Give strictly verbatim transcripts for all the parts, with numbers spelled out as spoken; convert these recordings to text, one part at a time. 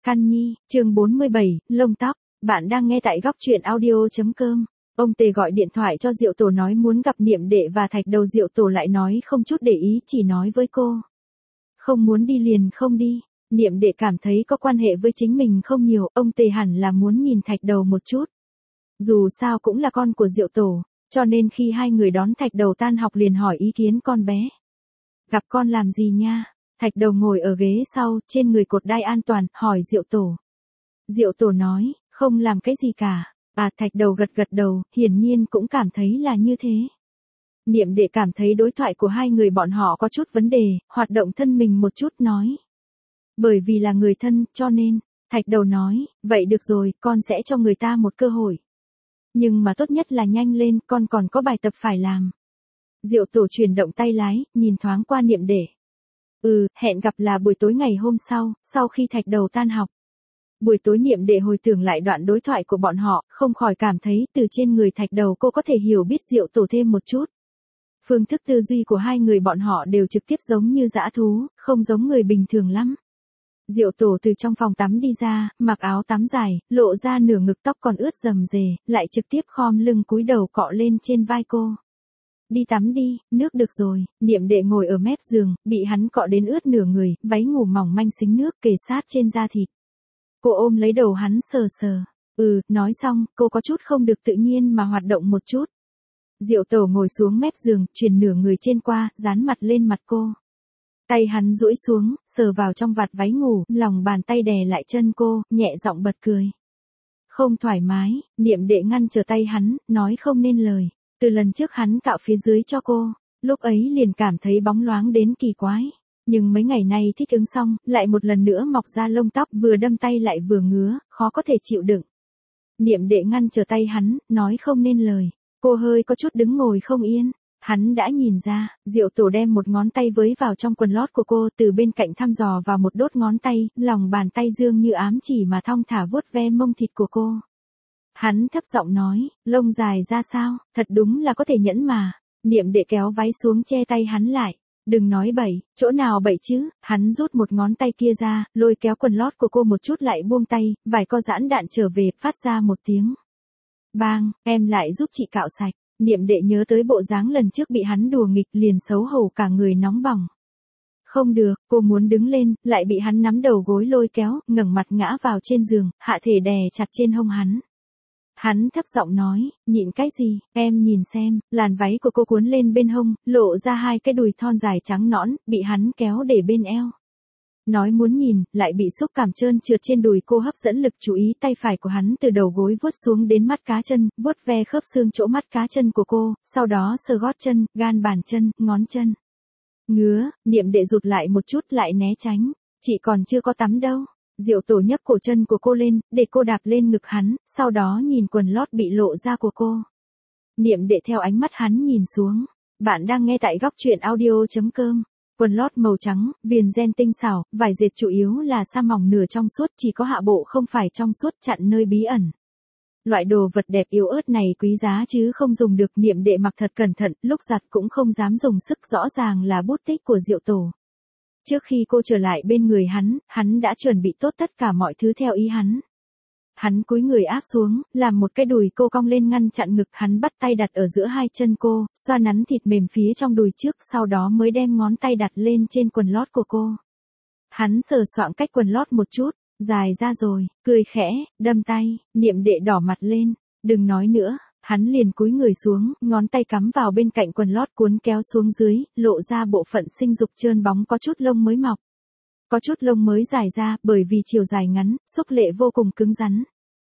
Căn Nhi, chương bốn mươi bảy, lông tóc. Bạn đang nghe tại góc truyện audio.com. Ông Tề gọi điện thoại cho Diệu Tổ nói muốn gặp Niệm Đệ và Thạch Đầu. Diệu Tổ lại nói không chút để ý, chỉ nói với cô. Không muốn đi liền không đi. Niệm Đệ cảm thấy có quan hệ với chính mình không nhiều, ông Tề hẳn là muốn nhìn Thạch Đầu một chút. Dù sao cũng là con của Diệu Tổ, cho nên khi hai người đón Thạch Đầu tan học liền hỏi ý kiến con bé. Gặp con làm gì nha? Thạch Đầu ngồi ở ghế sau, trên người cột đai an toàn, hỏi Diệu Tổ. Diệu Tổ nói, không làm cái gì cả. À, Thạch Đầu gật gật đầu, hiển nhiên cũng cảm thấy là như thế. Niệm Đệ cảm thấy đối thoại của hai người bọn họ có chút vấn đề, hoạt động thân mình một chút nói. Bởi vì là người thân, cho nên, Thạch Đầu nói, vậy được rồi, con sẽ cho người ta một cơ hội. Nhưng mà tốt nhất là nhanh lên, con còn có bài tập phải làm. Diệu Tổ chuyển động tay lái, nhìn thoáng qua Niệm Đệ. Ừ, hẹn gặp là buổi tối ngày hôm sau, sau khi Thạch Đầu tan học. Buổi tối Niệm Đệ hồi tưởng lại đoạn đối thoại của bọn họ, không khỏi cảm thấy từ trên người Thạch Đầu cô có thể hiểu biết Diệu Tổ thêm một chút. Phương thức tư duy của hai người bọn họ đều trực tiếp giống như dã thú, không giống người bình thường lắm. Diệu Tổ từ trong phòng tắm đi ra, mặc áo tắm dài, lộ ra nửa ngực, tóc còn ướt rầm rề, lại trực tiếp khom lưng cúi đầu cọ lên trên vai cô. Đi tắm đi, nước được rồi. Niệm Đệ ngồi ở mép giường, bị hắn cọ đến ướt nửa người, váy ngủ mỏng manh xính nước kề sát trên da thịt. Cô ôm lấy đầu hắn sờ sờ. Ừ, nói xong, cô có chút không được tự nhiên mà hoạt động một chút. Diệu Tổ ngồi xuống mép giường, chuyển nửa người trên qua, dán mặt lên mặt cô. Tay hắn duỗi xuống, sờ vào trong vạt váy ngủ, lòng bàn tay đè lại chân cô, nhẹ giọng bật cười. Không thoải mái. Niệm Đệ ngăn trở tay hắn, nói không nên lời. Từ lần trước hắn cạo phía dưới cho cô, lúc ấy liền cảm thấy bóng loáng đến kỳ quái. Nhưng mấy ngày nay thích ứng xong, lại một lần nữa mọc ra lông tóc, vừa đâm tay lại vừa ngứa, khó có thể chịu đựng. Niệm Đệ ngăn trở tay hắn, nói không nên lời. Cô hơi có chút đứng ngồi không yên. Hắn đã nhìn ra, Diệu Tổ đem một ngón tay với vào trong quần lót của cô, từ bên cạnh thăm dò vào một đốt ngón tay, lòng bàn tay dương như ám chỉ mà thong thả vuốt ve mông thịt của cô. Hắn thấp giọng nói, lông dài ra sao, thật đúng là có thể nhẫn mà. Niệm Đệ kéo váy xuống che tay hắn lại. Đừng nói bậy, chỗ nào bậy chứ. Hắn rút một ngón tay kia ra, lôi kéo quần lót của cô một chút lại buông tay, vải co giãn đạn trở về, phát ra một tiếng. Bang, em lại giúp chị cạo sạch. Niệm Đệ nhớ tới bộ dáng lần trước bị hắn đùa nghịch, liền xấu hổ cả người nóng bỏng. Không được, cô muốn đứng lên, lại bị hắn nắm đầu gối lôi kéo, ngẩng mặt ngã vào trên giường, hạ thể đè chặt trên hông hắn. Hắn thấp giọng nói, nhịn cái gì, em nhìn xem. Làn váy của cô cuốn lên bên hông, lộ ra hai cái đùi thon dài trắng nõn, bị hắn kéo để bên eo. Nói muốn nhìn, lại bị xúc cảm trơn trượt trên đùi cô hấp dẫn lực chú ý. Tay phải của hắn từ đầu gối vuốt xuống đến mắt cá chân, vuốt ve khớp xương chỗ mắt cá chân của cô, sau đó sờ gót chân, gan bàn chân, ngón chân. Ngứa. Niệm Đệ rụt lại một chút lại né tránh. Chị còn chưa có tắm đâu. Diệu Tổ nhấc cổ chân của cô lên, để cô đạp lên ngực hắn, sau đó nhìn quần lót bị lộ ra của cô. Niệm Đệ theo ánh mắt hắn nhìn xuống. Bạn đang nghe tại góc truyện audio.com. Quần lót màu trắng, viền ren tinh xảo, vải dệt chủ yếu là sa mỏng nửa trong suốt, chỉ có hạ bộ không phải trong suốt, chặn nơi bí ẩn. Loại đồ vật đẹp yếu ớt này quý giá chứ không dùng được. Niệm Đệ mặc thật cẩn thận, lúc giặt cũng không dám dùng sức, rõ ràng là bút tích của Diệu Tổ. Trước khi cô trở lại bên người hắn, hắn đã chuẩn bị tốt tất cả mọi thứ theo ý hắn. Hắn cúi người áp xuống, làm một cái đùi cô cong lên ngăn chặn ngực, hắn bắt tay đặt ở giữa hai chân cô, xoa nắn thịt mềm phía trong đùi trước, sau đó mới đem ngón tay đặt lên trên quần lót của cô. Hắn sờ soạng cách quần lót một chút, dài ra rồi, cười khẽ, đâm tay. Niệm Đệ đỏ mặt lên, đừng nói nữa. Hắn liền cúi người xuống, ngón tay cắm vào bên cạnh quần lót cuốn kéo xuống dưới, lộ ra bộ phận sinh dục trơn bóng có chút lông mới mọc. Có chút lông mới dài ra, bởi vì chiều dài ngắn, xúc lệ vô cùng cứng rắn.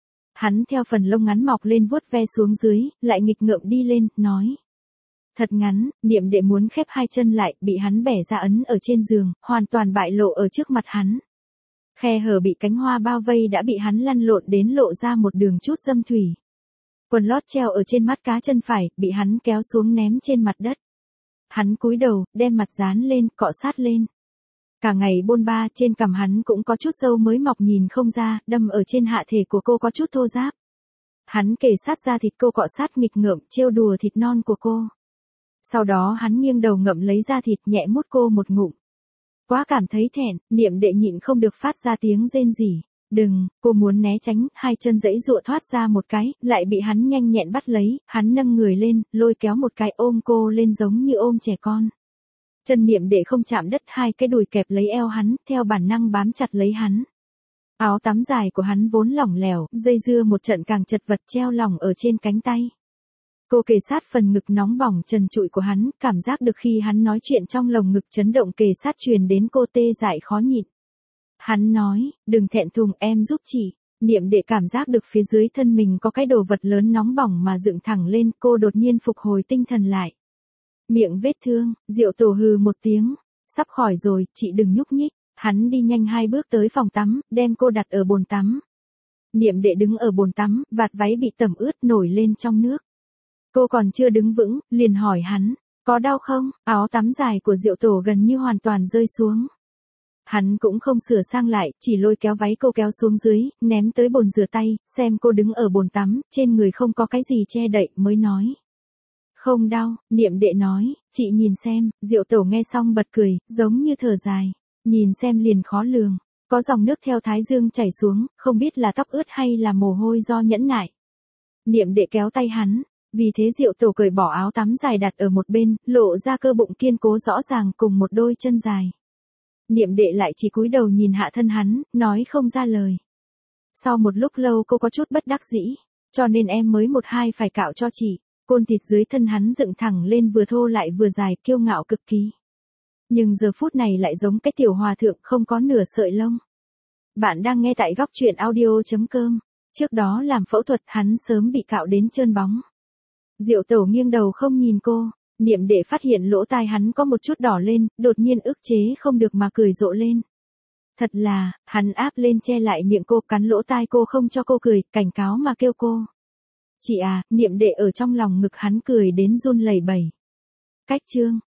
Hắn theo phần lông ngắn mọc lên vuốt ve xuống dưới, lại nghịch ngợm đi lên, nói. Thật ngắn. Niệm Đệ muốn khép hai chân lại, bị hắn bẻ ra ấn ở trên giường, hoàn toàn bại lộ ở trước mặt hắn. Khe hở bị cánh hoa bao vây đã bị hắn lăn lộn đến lộ ra một đường chút dâm thủy. Quần lót treo ở trên mắt cá chân phải, bị hắn kéo xuống ném trên mặt đất. Hắn cúi đầu, đem mặt dán lên, cọ sát lên. Cả ngày bôn ba, trên cằm hắn cũng có chút râu mới mọc nhìn không ra, đâm ở trên hạ thể của cô có chút thô ráp. Hắn kề sát da thịt cô, cọ sát nghịch ngợm, trêu đùa thịt non của cô. Sau đó hắn nghiêng đầu ngậm lấy da thịt, nhẹ mút cô một ngụm. Quá cảm thấy thẹn, Niệm Đệ nhịn không được phát ra tiếng rên rỉ. Đừng, cô muốn né tránh, hai chân giãy giụa thoát ra một cái, lại bị hắn nhanh nhẹn bắt lấy, hắn nâng người lên, lôi kéo một cái ôm cô lên giống như ôm trẻ con. Chân Niệm Đệ không chạm đất, hai cái đùi kẹp lấy eo hắn, theo bản năng bám chặt lấy hắn. Áo tắm dài của hắn vốn lỏng lẻo, dây dưa một trận càng chật vật treo lỏng ở trên cánh tay. Cô kề sát phần ngực nóng bỏng trần trụi của hắn, cảm giác được khi hắn nói chuyện trong lồng ngực chấn động kề sát truyền đến cô tê dại khó nhịn. Hắn nói, đừng thẹn thùng, em giúp chị. Niệm Đệ cảm giác được phía dưới thân mình có cái đồ vật lớn nóng bỏng mà dựng thẳng lên, cô đột nhiên phục hồi tinh thần lại. Miệng vết thương, Diệu Tổ hừ một tiếng, sắp khỏi rồi, chị đừng nhúc nhích. Hắn đi nhanh hai bước tới phòng tắm, đem cô đặt ở bồn tắm. Niệm Đệ đứng ở bồn tắm, vạt váy bị tẩm ướt nổi lên trong nước. Cô còn chưa đứng vững, liền hỏi hắn, có đau không? Áo tắm dài của Diệu Tổ gần như hoàn toàn rơi xuống. Hắn cũng không sửa sang lại, chỉ lôi kéo váy cô kéo xuống dưới, ném tới bồn rửa tay, xem cô đứng ở bồn tắm, trên người không có cái gì che đậy, mới nói. Không đau, Niệm Đệ nói, chị nhìn xem. Diệu Tổ nghe xong bật cười, giống như thở dài. Nhìn xem liền khó lường, có dòng nước theo thái dương chảy xuống, không biết là tóc ướt hay là mồ hôi do nhẫn nại. Niệm Đệ kéo tay hắn, vì thế Diệu Tổ cởi bỏ áo tắm dài đặt ở một bên, lộ ra cơ bụng kiên cố rõ ràng cùng một đôi chân dài. Niệm Đệ lại chỉ cúi đầu nhìn hạ thân hắn, nói không ra lời. Sau một lúc lâu cô có chút bất đắc dĩ, cho nên em mới một hai phải cạo cho chị. Côn thịt dưới thân hắn dựng thẳng lên vừa thô lại vừa dài, kiêu ngạo cực kỳ. Nhưng giờ phút này lại giống cái tiểu hòa thượng không có nửa sợi lông. Bạn đang nghe tại góc truyện audio.com. Trước đó làm phẫu thuật hắn sớm bị cạo đến trơn bóng. Diệu Tổ nghiêng đầu không nhìn cô, Niệm Đệ phát hiện lỗ tai hắn có một chút đỏ lên, đột nhiên ức chế không được mà cười rộ lên. Thật là, hắn áp lên che lại miệng cô, cắn lỗ tai cô không cho cô cười, cảnh cáo mà kêu cô. Chị à, Niệm Đệ ở trong lòng ngực hắn cười đến run lẩy bẩy. Cách chương